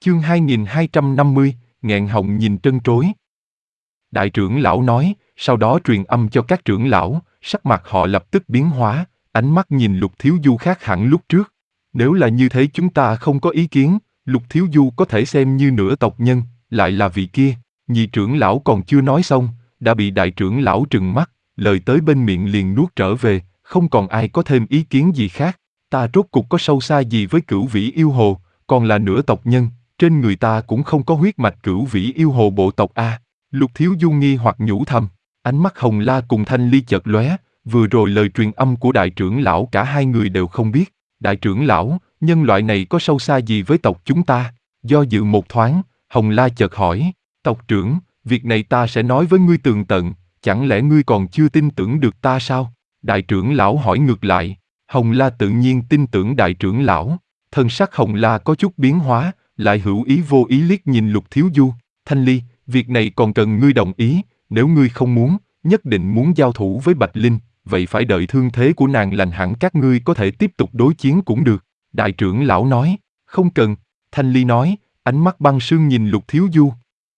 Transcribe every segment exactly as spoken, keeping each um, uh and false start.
Chương hai nghìn hai trăm năm mươi, nghẹn họng nhìn trân trối. Đại trưởng lão nói, sau đó truyền âm cho các trưởng lão, sắc mặt họ lập tức biến hóa, ánh mắt nhìn Lục Thiếu Du khác hẳn lúc trước. Nếu là như thế chúng ta không có ý kiến, Lục Thiếu Du có thể xem như nửa tộc nhân, lại là vị kia. Nhị trưởng lão còn chưa nói xong, đã bị đại trưởng lão trừng mắt, lời tới bên miệng liền nuốt trở về, không còn ai có thêm ý kiến gì khác. Ta rốt cục có sâu xa gì với Cửu Vĩ yêu hồ, còn là nửa tộc nhân, trên người ta cũng không có huyết mạch Cửu Vĩ yêu hồ bộ tộc a. Lục Thiếu Du nghi hoặc nhủ thầm, ánh mắt Hồng La cùng Thanh Ly chợt lóe, vừa rồi lời truyền âm của đại trưởng lão cả hai người đều không biết. Đại trưởng lão, nhân loại này có sâu xa gì với tộc chúng ta? Do dự một thoáng, Hồng La chợt hỏi, tộc trưởng, việc này ta sẽ nói với ngươi tường tận, chẳng lẽ ngươi còn chưa tin tưởng được ta sao? Đại trưởng lão hỏi ngược lại. Hồng La tự nhiên tin tưởng đại trưởng lão. Thân sắc Hồng La có chút biến hóa, lại hữu ý vô ý liếc nhìn Lục Thiếu Du. Thanh Ly, việc này còn cần ngươi đồng ý, nếu ngươi không muốn, nhất định muốn giao thủ với Bạch Linh, vậy phải đợi thương thế của nàng lành hẳn các ngươi có thể tiếp tục đối chiến cũng được. Đại trưởng lão nói, không cần. Thanh Ly nói, ánh mắt băng sương nhìn Lục Thiếu Du.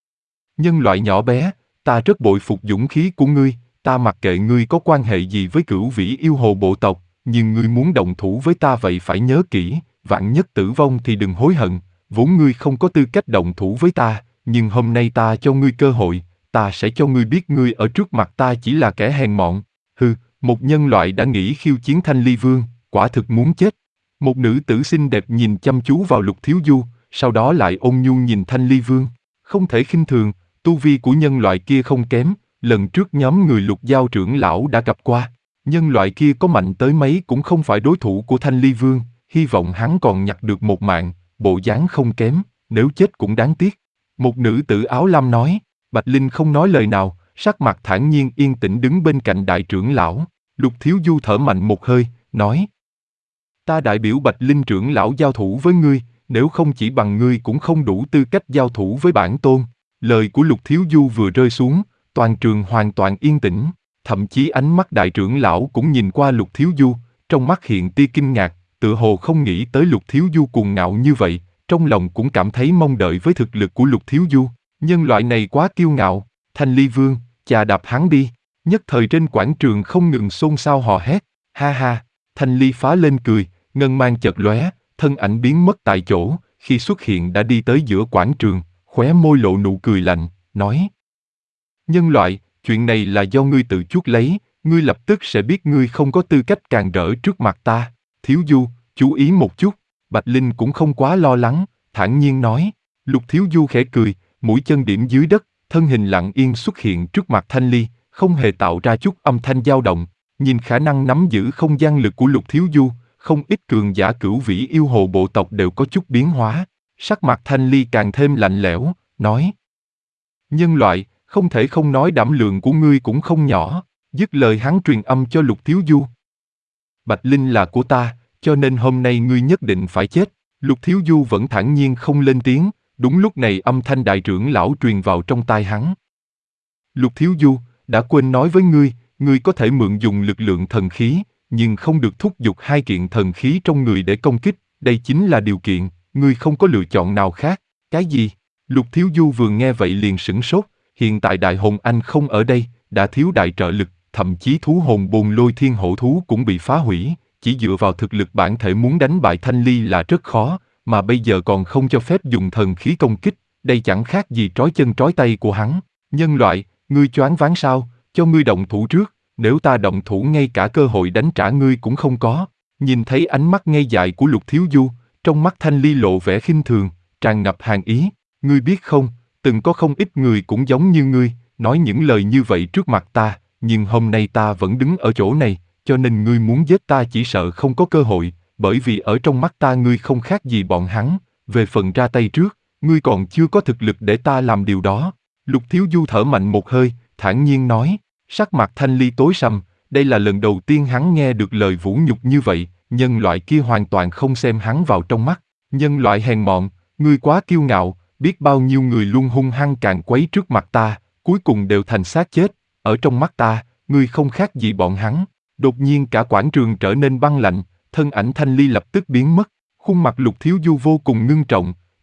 Nhân loại nhỏ bé, ta rất bội phục dũng khí của ngươi, ta mặc kệ ngươi có quan hệ gì với Cửu Vĩ yêu hồ bộ tộc, nhưng ngươi muốn động thủ với ta vậy phải nhớ kỹ, vạn nhất tử vong thì đừng hối hận, vốn ngươi không có tư cách động thủ với ta, nhưng hôm nay ta cho ngươi cơ hội, ta sẽ cho ngươi biết ngươi ở trước mặt ta chỉ là kẻ hèn mọn. Hừ, một nhân loại đã nghĩ khiêu chiến Thanh Ly Vương, quả thực muốn chết. Một nữ tử xinh đẹp nhìn chăm chú vào Lục Thiếu Du, sau đó lại ôn nhu nhìn Thanh Ly Vương. Không thể khinh thường, tu vi của nhân loại kia không kém, lần trước nhóm người Lục Giao trưởng lão đã gặp qua. Nhân loại kia có mạnh tới mấy cũng không phải đối thủ của Thanh Ly Vương, hy vọng hắn còn nhặt được một mạng, bộ dáng không kém, nếu chết cũng đáng tiếc. Một nữ tử áo lam nói, Bạch Linh không nói lời nào, sắc mặt thản nhiên yên tĩnh đứng bên cạnh đại trưởng lão. Lục Thiếu Du thở mạnh một hơi, nói, ta đại biểu Bạch Linh trưởng lão giao thủ với ngươi, nếu không chỉ bằng ngươi cũng không đủ tư cách giao thủ với bản tôn. Lời của Lục Thiếu Du vừa rơi xuống, toàn trường hoàn toàn yên tĩnh, thậm chí ánh mắt đại trưởng lão cũng nhìn qua Lục Thiếu Du, trong mắt hiện tia kinh ngạc, tựa hồ không nghĩ tới Lục Thiếu Du cuồng ngạo như vậy, trong lòng cũng cảm thấy mong đợi với thực lực của Lục Thiếu Du. Nhân loại này quá kiêu ngạo, Thanh Ly Vương, chà đạp hắn đi. Nhất thời trên quảng trường không ngừng xôn xao hò hét, ha ha. Thanh Ly phá lên cười, ngân mang chợt lóe, thân ảnh biến mất tại chỗ, khi xuất hiện đã đi tới giữa quảng trường, khóe môi lộ nụ cười lạnh, nói, nhân loại, chuyện này là do ngươi tự chuốc lấy, ngươi lập tức sẽ biết ngươi không có tư cách càn rỡ trước mặt ta. Thiếu Du, chú ý một chút. Bạch Linh cũng không quá lo lắng, thản nhiên nói. Lục Thiếu Du khẽ cười, mũi chân điểm dưới đất, thân hình lặng yên xuất hiện trước mặt Thanh Ly, không hề tạo ra chút âm thanh dao động. Nhìn khả năng nắm giữ không gian lực của Lục Thiếu Du, không ít cường giả Cửu Vĩ yêu hồ bộ tộc đều có chút biến hóa. Sắc mặt Thanh Ly càng thêm lạnh lẽo, nói, nhân loại, không thể không nói đảm lượng của ngươi cũng không nhỏ. Dứt lời hắn truyền âm cho Lục Thiếu Du. Bạch Linh là của ta, cho nên hôm nay ngươi nhất định phải chết. Lục Thiếu Du vẫn thản nhiên không lên tiếng, đúng lúc này âm thanh đại trưởng lão truyền vào trong tai hắn. Lục Thiếu Du, đã quên nói với ngươi, ngươi có thể mượn dùng lực lượng thần khí, nhưng không được thúc giục hai kiện thần khí trong người để công kích, đây chính là điều kiện, ngươi không có lựa chọn nào khác. Cái gì? Lục Thiếu Du vừa nghe vậy liền sửng sốt, hiện tại Đại Hồn Anh không ở đây, đã thiếu đại trợ lực, thậm chí thú hồn bồn lôi thiên hổ thú cũng bị phá hủy, chỉ dựa vào thực lực bản thể muốn đánh bại Thanh Ly là rất khó, mà bây giờ còn không cho phép dùng thần khí công kích, đây chẳng khác gì trói chân trói tay của hắn. Nhân loại, ngươi choáng váng sao, cho ngươi động thủ trước, nếu ta động thủ ngay cả cơ hội đánh trả ngươi cũng không có. Nhìn thấy ánh mắt ngây dại của Lục Thiếu Du, trong mắt Thanh Ly lộ vẻ khinh thường, tràn ngập hàn ý. Ngươi biết không, từng có không ít người cũng giống như ngươi, nói những lời như vậy trước mặt ta, nhưng hôm nay ta vẫn đứng ở chỗ này, cho nên ngươi muốn giết ta chỉ sợ không có cơ hội, bởi vì ở trong mắt ta ngươi không khác gì bọn hắn, về phần ra tay trước, ngươi còn chưa có thực lực để ta làm điều đó. Lục Thiếu Du thở mạnh một hơi, thản nhiên nói, sắc mặt Thanh Ly tối sầm, đây là lần đầu tiên hắn nghe được lời vũ nhục như vậy, nhân loại kia hoàn toàn không xem hắn vào trong mắt. Nhân loại hèn mọn, ngươi quá kiêu ngạo, biết bao nhiêu người luôn hung hăng càn quấy trước mặt ta, cuối cùng đều thành xác chết, ở trong mắt ta, ngươi không khác gì bọn hắn. Đột nhiên cả quảng trường trở nên băng lạnh, thân ảnh Thanh Ly lập tức biến mất, khuôn mặt Lục Thiếu Du vô cùng ngưng trọng,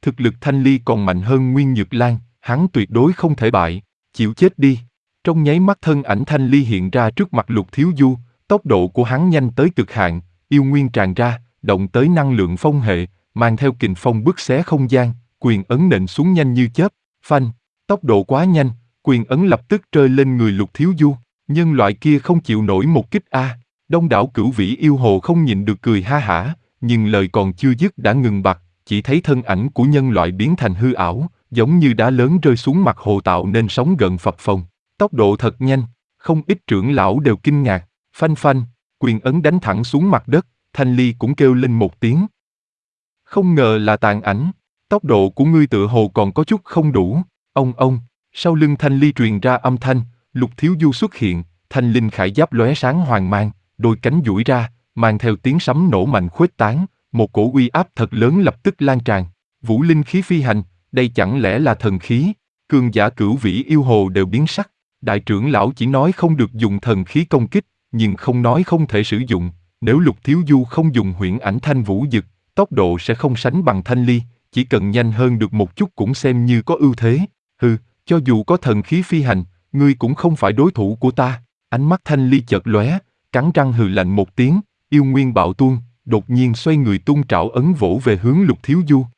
Thực lực Thanh Ly còn mạnh hơn Nguyên Nhược Lan, hắn tuyệt đối không thể bại, chịu chết đi. Trong nháy mắt thân ảnh Thanh Ly hiện ra trước mặt Lục Thiếu Du, tốc độ của hắn nhanh tới cực hạn, yêu nguyên tràn ra, động tới năng lượng phong hệ, mang theo kình phong bứt xé không gian, quyền ấn nện xuống nhanh như chớp, phanh, tốc độ quá nhanh, quyền ấn lập tức rơi lên người Lục Thiếu Du, nhân loại kia không chịu nổi một kích a. Đông đảo cửu vĩ yêu hồ không nhịn được cười ha hả, nhưng lời còn chưa dứt đã ngừng bặt, chỉ thấy thân ảnh của nhân loại biến thành hư ảo, giống như đá lớn rơi xuống mặt hồ tạo nên sóng gợn phập phồng. Tốc độ thật nhanh, không ít trưởng lão đều kinh ngạc, phanh phanh, quyền ấn đánh thẳng xuống mặt đất, Thanh Ly cũng kêu lên một tiếng. Không ngờ là tàn ảnh, tốc độ của ngươi tựa hồ còn có chút không đủ, ông ông, sau lưng Thanh Ly truyền ra âm thanh, Lục Thiếu Du xuất hiện, thanh linh khải giáp lóe sáng hoàng mang, đôi cánh duỗi ra, mang theo tiếng sấm nổ mạnh khuếch tán, một cổ uy áp thật lớn lập tức lan tràn, vũ linh khí phi hành, đây chẳng lẽ là thần khí, cường giả cửu vĩ yêu hồ đều biến sắc, đại trưởng lão chỉ nói không được dùng thần khí công kích, nhưng không nói không thể sử dụng, nếu Lục Thiếu Du không dùng huyễn ảnh thanh vũ dực, tốc độ sẽ không sánh bằng Thanh Ly, chỉ cần nhanh hơn được một chút cũng xem như có ưu thế, hừ, cho dù có thần khí phi hành, ngươi cũng không phải đối thủ của ta. Ánh mắt Thanh Ly chợt lóe, cắn răng hừ lạnh một tiếng, yêu nguyên bạo tuôn, đột nhiên xoay người tung trảo ấn vỗ về hướng Lục Thiếu Du.